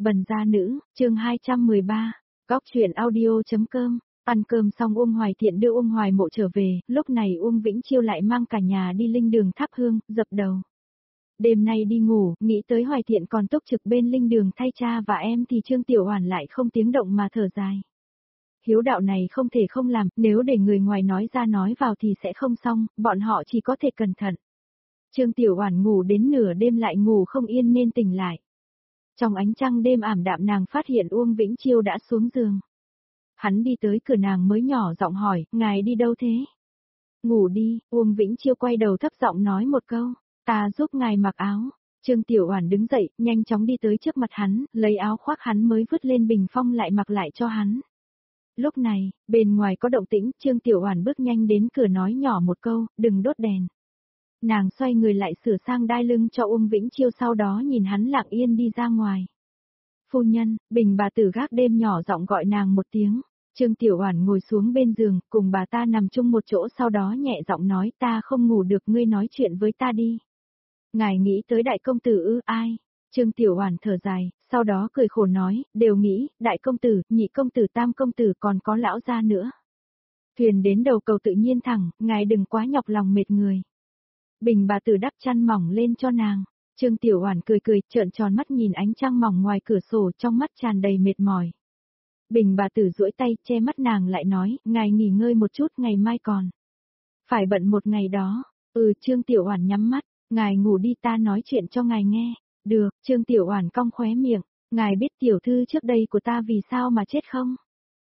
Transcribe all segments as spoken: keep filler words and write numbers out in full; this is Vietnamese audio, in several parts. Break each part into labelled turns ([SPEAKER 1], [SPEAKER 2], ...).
[SPEAKER 1] Bần gia nữ, chương hai trăm mười ba, Góc truyện audio.com. Ăn cơm xong Uông Hoài Thiện đưa Uông Hoài Mộ trở về, lúc này Uông Vĩnh Chiêu lại mang cả nhà đi linh đường thắp hương, dập đầu. Đêm nay đi ngủ, nghĩ tới Hoài Thiện còn túc trực bên linh đường thay cha và em thì Trương Tiểu Hoàn lại không tiếng động mà thở dài. Hiếu đạo này không thể không làm, nếu để người ngoài nói ra nói vào thì sẽ không xong, bọn họ chỉ có thể cẩn thận. Trương Tiểu Hoàn ngủ đến nửa đêm lại ngủ không yên nên tỉnh lại. Trong ánh trăng đêm ảm đạm nàng phát hiện Uông Vĩnh Chiêu đã xuống giường. Hắn đi tới cửa nàng mới nhỏ giọng hỏi, ngài đi đâu thế? Ngủ đi, Uông Vĩnh Chiêu quay đầu thấp giọng nói một câu, ta giúp ngài mặc áo. Trương Tiểu Hoàn đứng dậy, nhanh chóng đi tới trước mặt hắn, lấy áo khoác hắn mới vứt lên bình phong lại mặc lại cho hắn. Lúc này, bên ngoài có động tĩnh, Trương Tiểu Hoàn bước nhanh đến cửa nói nhỏ một câu, đừng đốt đèn. Nàng xoay người lại sửa sang đai lưng cho Uông Vĩnh Chiêu, sau đó nhìn hắn lặng yên đi ra ngoài. Phu nhân, Bình bà tử gác đêm nhỏ giọng gọi nàng một tiếng. Trương Tiểu Hoàn ngồi xuống bên giường, cùng bà ta nằm chung một chỗ, sau đó nhẹ giọng nói, ta không ngủ được, ngươi nói chuyện với ta đi. Ngài nghĩ tới đại công tử ư? Ai? Trương Tiểu Hoàn thở dài, sau đó cười khổ nói, đều nghĩ, đại công tử, nhị công tử, tam công tử, còn có lão gia nữa. Thuyền đến đầu cầu tự nhiên thẳng, ngài đừng quá nhọc lòng mệt người. Bình bà tử đắp chăn mỏng lên cho nàng. Trương Tiểu Hoàn cười cười, trợn tròn mắt nhìn ánh trăng mỏng ngoài cửa sổ, trong mắt tràn đầy mệt mỏi. Bình bà tử duỗi tay che mắt nàng lại nói, ngài nghỉ ngơi một chút, ngày mai còn phải bận một ngày đó. Ừ, Trương Tiểu Hoàn nhắm mắt, ngài ngủ đi, ta nói chuyện cho ngài nghe. Được, Trương Tiểu Hoàn cong khóe miệng, ngài biết tiểu thư trước đây của ta vì sao mà chết không?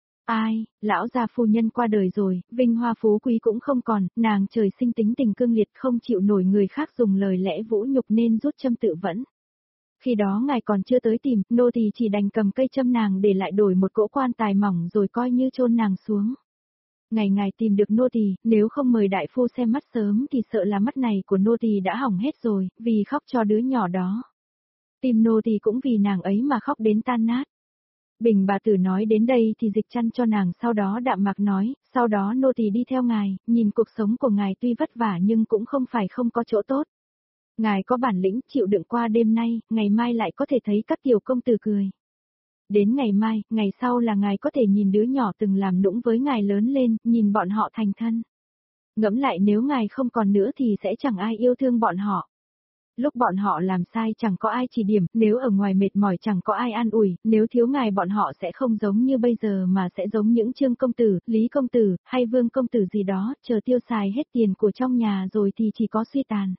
[SPEAKER 1] Ai, lão gia phu nhân qua đời rồi, vinh hoa phú quý cũng không còn, nàng trời sinh tính tình cương liệt, không chịu nổi người khác dùng lời lẽ vũ nhục nên rút châm tự vẫn. Khi đó ngài còn chưa tới tìm, nô tỳ chỉ đành cầm cây châm nàng để lại đổi một cỗ quan tài mỏng rồi coi như chôn nàng xuống. Ngày ngài tìm được nô tỳ, nếu không mời đại phu xem mắt sớm thì sợ là mắt này của nô tỳ đã hỏng hết rồi, vì khóc cho đứa nhỏ đó. Tim nô tỳ cũng vì nàng ấy mà khóc đến tan nát. Bình bà tử nói đến đây thì dịch chăn cho nàng, sau đó đạm mạc nói, sau đó nô tỳ đi theo ngài, nhìn cuộc sống của ngài tuy vất vả nhưng cũng không phải không có chỗ tốt. Ngài có bản lĩnh chịu đựng qua đêm nay, ngày mai lại có thể thấy các tiểu công tử cười. Đến ngày mai, ngày sau là ngài có thể nhìn đứa nhỏ từng làm nũng với ngài lớn lên, nhìn bọn họ thành thân. Ngẫm lại, nếu ngài không còn nữa thì sẽ chẳng ai yêu thương bọn họ. Lúc bọn họ làm sai chẳng có ai chỉ điểm, nếu ở ngoài mệt mỏi chẳng có ai an ủi, nếu thiếu ngài bọn họ sẽ không giống như bây giờ mà sẽ giống những Trương công tử, Lý công tử, hay Vương công tử gì đó, chờ tiêu xài hết tiền của trong nhà rồi thì chỉ có suy tàn.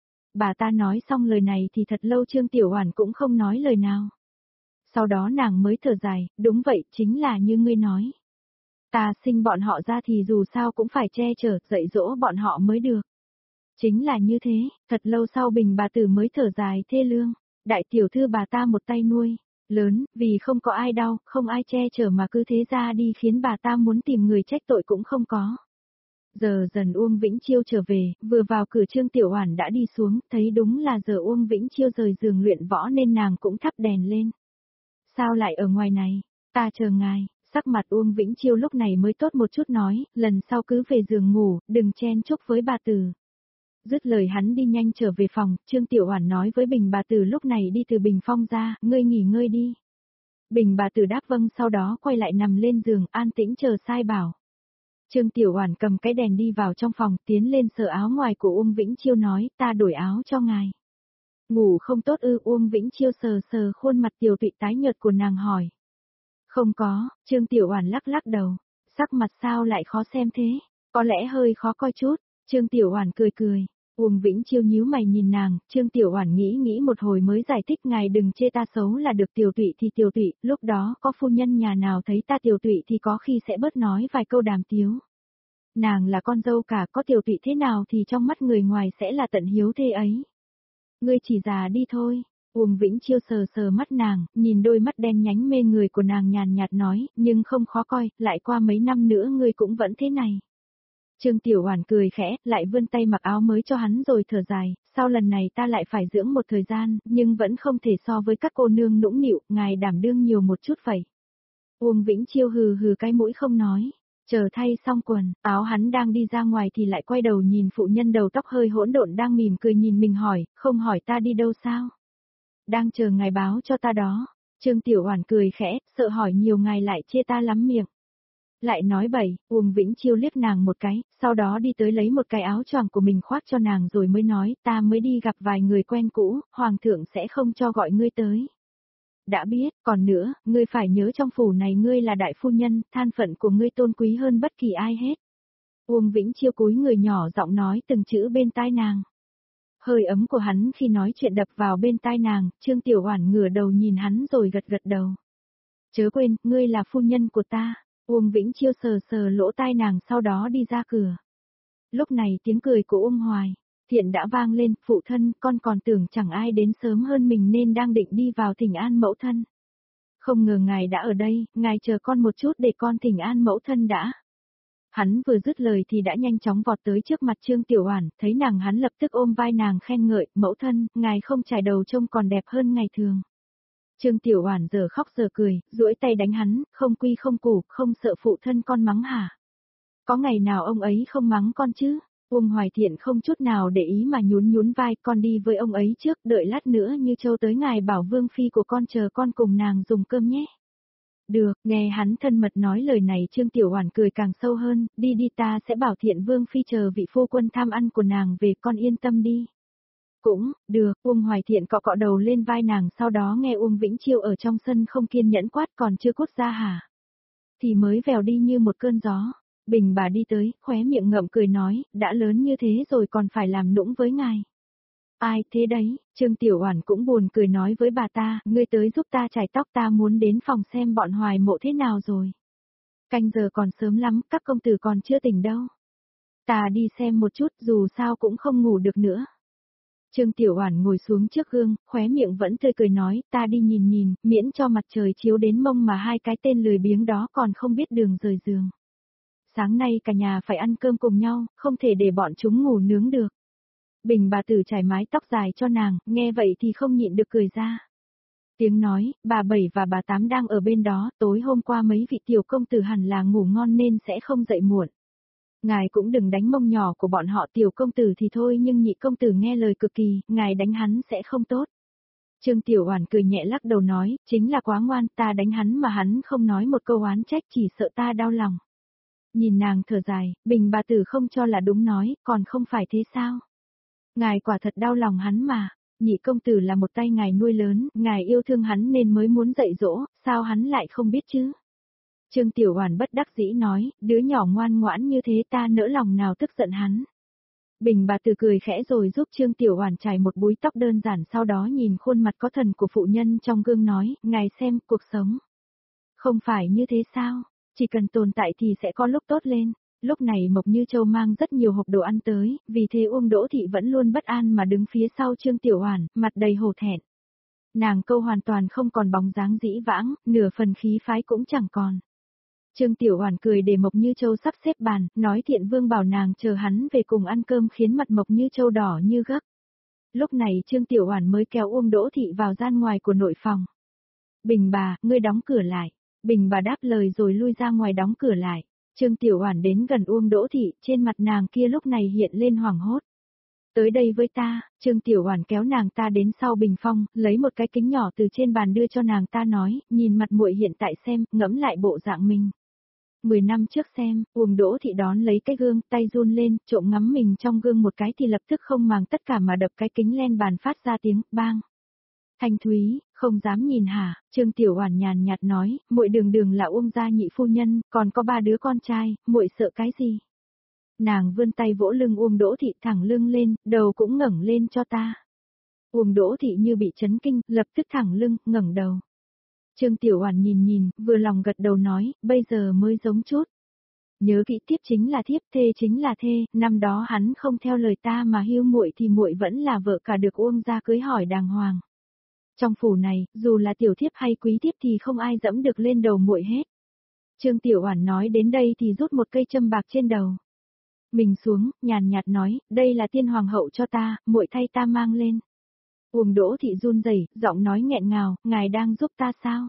[SPEAKER 1] Bà ta nói xong lời này thì thật lâu Trương Tiểu Hoàn cũng không nói lời nào. Sau đó nàng mới thở dài, đúng vậy, chính là như ngươi nói. Ta sinh bọn họ ra thì dù sao cũng phải che chở, dạy dỗ bọn họ mới được. Chính là như thế, thật lâu sau Bình bà tử mới thở dài thê lương. Đại tiểu thư bà ta một tay nuôi lớn, vì không có ai đau, không ai che chở mà cứ thế ra đi khiến bà ta muốn tìm người trách tội cũng không có. Giờ dần Uông Vĩnh Chiêu trở về, vừa vào cửa Trương Tiểu Hoàn đã đi xuống, thấy đúng là giờ Uông Vĩnh Chiêu rời giường luyện võ nên nàng cũng thắp đèn lên. Sao lại ở ngoài này? Ta chờ ngài. Sắc mặt Uông Vĩnh Chiêu lúc này mới tốt một chút, nói, lần sau cứ về giường ngủ, đừng chen chúc với bà tử. Dứt lời hắn đi nhanh trở về phòng, Trương Tiểu Hoàn nói với Bình bà tử lúc này đi từ bình phong ra, ngươi nghỉ ngơi đi. Bình bà tử đáp vâng, sau đó quay lại nằm lên giường, an tĩnh chờ sai bảo. Trương Tiểu Hoàn cầm cái đèn đi vào trong phòng, tiến lên sờ áo ngoài của Uông Vĩnh Chiêu nói, ta đổi áo cho ngài. Ngủ không tốt ư? Uông Vĩnh Chiêu sờ sờ khuôn mặt tiểu tụy tái nhợt của nàng hỏi. Không có, Trương Tiểu Hoàn lắc lắc đầu, sắc mặt sao lại khó xem thế, có lẽ hơi khó coi chút. Trương Tiểu Hoàn cười cười. Uông Vĩnh Chiêu nhíu mày nhìn nàng, Trương Tiểu Hoàn nghĩ nghĩ một hồi mới giải thích, ngài đừng chê ta xấu là được, tiểu tụy thì tiểu tụy, lúc đó có phu nhân nhà nào thấy ta tiểu tụy thì có khi sẽ bớt nói vài câu đàm tiếu. Nàng là con dâu cả, có tiểu tụy thế nào thì trong mắt người ngoài sẽ là tận hiếu thê ấy. Ngươi chỉ già đi thôi. Uông Vĩnh Chiêu sờ sờ mắt nàng, nhìn đôi mắt đen nhánh mê người của nàng nhàn nhạt nói, nhưng không khó coi, lại qua mấy năm nữa ngươi cũng vẫn thế này. Trương Tiểu Hoàn cười khẽ, lại vươn tay mặc áo mới cho hắn rồi thở dài, sau lần này ta lại phải dưỡng một thời gian, nhưng vẫn không thể so với các cô nương nũng nịu, ngài đảm đương nhiều một chút vậy. Uông Vĩnh Chiêu hừ hừ cái mũi không nói, chờ thay xong quần, áo hắn đang đi ra ngoài thì lại quay đầu nhìn phụ nhân đầu tóc hơi hỗn độn đang mỉm cười nhìn mình hỏi, không hỏi ta đi đâu sao? Đang chờ ngài báo cho ta đó. Trương Tiểu Oản cười khẽ, sợ hỏi nhiều ngày lại chê ta lắm miệng. Lại nói bậy, Uông Vĩnh Chiêu liếc nàng một cái, sau đó đi tới lấy một cái áo choàng của mình khoác cho nàng rồi mới nói, ta mới đi gặp vài người quen cũ, hoàng thượng sẽ không cho gọi ngươi tới. Đã biết, còn nữa, ngươi phải nhớ trong phủ này ngươi là đại phu nhân, than phận của ngươi tôn quý hơn bất kỳ ai hết. Uông Vĩnh Chiêu cúi người nhỏ giọng nói từng chữ bên tai nàng. Hơi ấm của hắn khi nói chuyện đập vào bên tai nàng, Trương Tiểu Oản ngửa đầu nhìn hắn rồi gật gật đầu. Chớ quên, ngươi là phu nhân của ta. Uông Vĩnh Chiêu sờ sờ lỗ tai nàng sau đó đi ra cửa. Lúc này tiếng cười của Uông Hoài Thiện đã vang lên, phụ thân, con còn tưởng chẳng ai đến sớm hơn mình nên đang định đi vào thỉnh an mẫu thân. Không ngờ ngài đã ở đây, ngài chờ con một chút để con thỉnh an mẫu thân đã. Hắn vừa dứt lời thì đã nhanh chóng vọt tới trước mặt Trương Tiểu Oản, thấy nàng hắn lập tức ôm vai nàng khen ngợi, mẫu thân, ngài không chải đầu trông còn đẹp hơn ngày thường. Trương Tiểu Oản giờ khóc giờ cười, duỗi tay đánh hắn, không quy không củ, không sợ phụ thân con mắng hả? Có ngày nào ông ấy không mắng con chứ? Uông Hoài Thiện không chút nào để ý mà nhún nhún vai, con đi với ông ấy trước, đợi lát nữa Như Châu tới ngài bảo vương phi của con chờ con cùng nàng dùng cơm nhé. Được, nghe hắn thân mật nói lời này Trương Tiểu Oản cười càng sâu hơn, đi đi ta sẽ bảo Thiện vương phi chờ vị phu quân tham ăn của nàng về, con yên tâm đi. Cũng, được, Uông Hoài Thiện cọ cọ đầu lên vai nàng sau đó nghe Uông Vĩnh Chiêu ở trong sân không kiên nhẫn quát còn chưa cút ra hả? Thì mới vèo đi như một cơn gió. Bình bà đi tới, khóe miệng ngậm cười nói, đã lớn như thế rồi còn phải làm nũng với ngài. Ai thế đấy, Trương Tiểu Oản cũng buồn cười nói với bà ta, ngươi tới giúp ta chải tóc ta muốn đến phòng xem bọn Hoài Mộ thế nào rồi. Canh giờ còn sớm lắm, các công tử còn chưa tỉnh đâu. Ta đi xem một chút dù sao cũng không ngủ được nữa. Trương Tiểu Oản ngồi xuống trước gương, khóe miệng vẫn tươi cười nói, ta đi nhìn nhìn, miễn cho mặt trời chiếu đến mông mà hai cái tên lười biếng đó còn không biết đường rời giường. Sáng nay cả nhà phải ăn cơm cùng nhau, không thể để bọn chúng ngủ nướng được. Bình bà tử trải mái tóc dài cho nàng, nghe vậy thì không nhịn được cười ra. Tiếng nói, bà Bảy và bà Tám đang ở bên đó, tối hôm qua mấy vị tiểu công tử hẳn là ngủ ngon nên sẽ không dậy muộn. Ngài cũng đừng đánh mông nhỏ của bọn họ, tiểu công tử thì thôi nhưng nhị công tử nghe lời cực kỳ, ngài đánh hắn sẽ không tốt. Trương Tiểu Oản cười nhẹ lắc đầu nói, chính là quá ngoan, ta đánh hắn mà hắn không nói một câu oán trách chỉ sợ ta đau lòng. Nhìn nàng thở dài, Bình bà tử không cho là đúng nói, còn không phải thế sao? Ngài quả thật đau lòng hắn mà, nhị công tử là một tay ngài nuôi lớn, ngài yêu thương hắn nên mới muốn dạy dỗ, sao hắn lại không biết chứ? Trương Tiểu Oản bất đắc dĩ nói, đứa nhỏ ngoan ngoãn như thế ta nỡ lòng nào tức giận hắn. Bình bà tử cười khẽ rồi giúp Trương Tiểu Oản chải một búi tóc đơn giản sau đó nhìn khuôn mặt có thần của phụ nhân trong gương nói, ngài xem, cuộc sống. Không phải như thế sao? Chỉ cần tồn tại thì sẽ có lúc tốt lên. Lúc này Mộc Như Châu mang rất nhiều hộp đồ ăn tới, vì thế Uông Đỗ Thị vẫn luôn bất an mà đứng phía sau Trương Tiểu Oản, mặt đầy hổ thẹn. Nàng câu hoàn toàn không còn bóng dáng dĩ vãng, nửa phần khí phái cũng chẳng còn. Trương Tiểu Oản cười để Mộc Như Châu sắp xếp bàn, nói Thiện Vương bảo nàng chờ hắn về cùng ăn cơm khiến mặt Mộc Như Châu đỏ như gấc. Lúc này Trương Tiểu Oản mới kéo Uông Đỗ Thị vào gian ngoài của nội phòng. Bình bà, ngươi đóng cửa lại. Bình bà đáp lời rồi lui ra ngoài đóng cửa lại. Trương Tiểu Oản đến gần Uông Đỗ Thị, trên mặt nàng kia lúc này hiện lên hoảng hốt. Tới đây với ta, Trương Tiểu Oản kéo nàng ta đến sau bình phong, lấy một cái kính nhỏ từ trên bàn đưa cho nàng ta nói, nhìn mặt muội hiện tại xem, ngẫm lại bộ dạng mình. Mười năm trước xem, Uông Đỗ Thị đón lấy cái gương, tay run lên, trộm ngắm mình trong gương một cái thì lập tức không màng tất cả mà đập cái kính lên bàn phát ra tiếng bang. Thanh Thúy, không dám nhìn hả? Trương Tiểu Oản nhàn nhạt nói, muội đường đường là Uông gia nhị phu nhân, còn có ba đứa con trai, muội sợ cái gì? Nàng vươn tay vỗ lưng Uông Đỗ Thị thẳng lưng lên, đầu cũng ngẩng lên cho ta. Uông Đỗ Thị như bị chấn kinh, lập tức thẳng lưng, ngẩng đầu. Trương Tiểu Oản nhìn nhìn, vừa lòng gật đầu nói, bây giờ mới giống chút. Nhớ kỹ thiếp chính là thiếp, thê chính là thê, năm đó hắn không theo lời ta mà hưu muội thì muội vẫn là vợ cả được Uông gia cưới hỏi đàng hoàng. Trong phủ này, dù là tiểu thiếp hay quý thiếp thì không ai dẫm được lên đầu muội hết. Trương Tiểu Oản nói đến đây thì rút một cây châm bạc trên đầu. Mình xuống, nhàn nhạt nói, đây là tiên hoàng hậu cho ta, muội thay ta mang lên. Uông Đỗ Thị run rẩy, giọng nói nghẹn ngào, ngài đang giúp ta sao?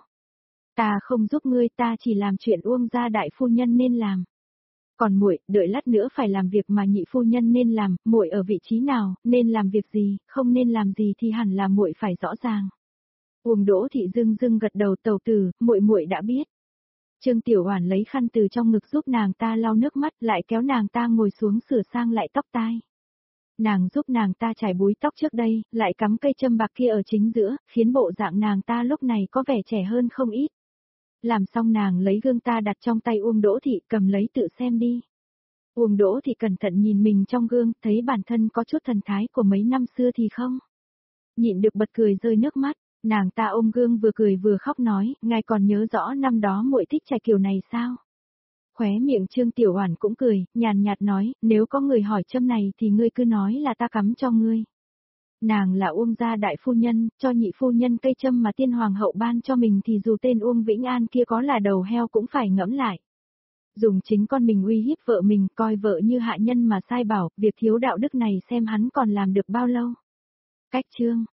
[SPEAKER 1] Ta không giúp ngươi, ta chỉ làm chuyện Uông gia đại phu nhân nên làm. Còn muội, đợi lát nữa phải làm việc mà nhị phu nhân nên làm, muội ở vị trí nào, nên làm việc gì, không nên làm gì thì hẳn là muội phải rõ ràng. Uông Đỗ Thị dưng dưng gật đầu, tẩu tử, muội muội đã biết. Trương Tiểu Oản lấy khăn từ trong ngực giúp nàng ta lau nước mắt, lại kéo nàng ta ngồi xuống sửa sang lại tóc tai. Nàng giúp nàng ta chải búi tóc trước đây, lại cắm cây châm bạc kia ở chính giữa, khiến bộ dạng nàng ta lúc này có vẻ trẻ hơn không ít. Làm xong nàng lấy gương ta đặt trong tay Uông Đỗ Thị, cầm lấy tự xem đi. Uông Đỗ Thị cẩn thận nhìn mình trong gương, thấy bản thân có chút thần thái của mấy năm xưa thì không. Nhịn được bật cười rơi nước mắt, nàng ta ôm gương vừa cười vừa khóc nói, ngài còn nhớ rõ năm đó muội thích chải kiểu này sao? Khóe miệng Trương Tiểu Oản cũng cười, nhàn nhạt nói, nếu có người hỏi châm này thì ngươi cứ nói là ta cắm cho ngươi. Nàng là Uông gia đại phu nhân, cho nhị phu nhân cây châm mà tiên hoàng hậu ban cho mình thì dù tên Uông Vĩnh An kia có là đầu heo cũng phải ngẫm lại. Dùng chính con mình uy hiếp vợ mình, coi vợ như hạ nhân mà sai bảo, việc thiếu đạo đức này xem hắn còn làm được bao lâu. Cách chương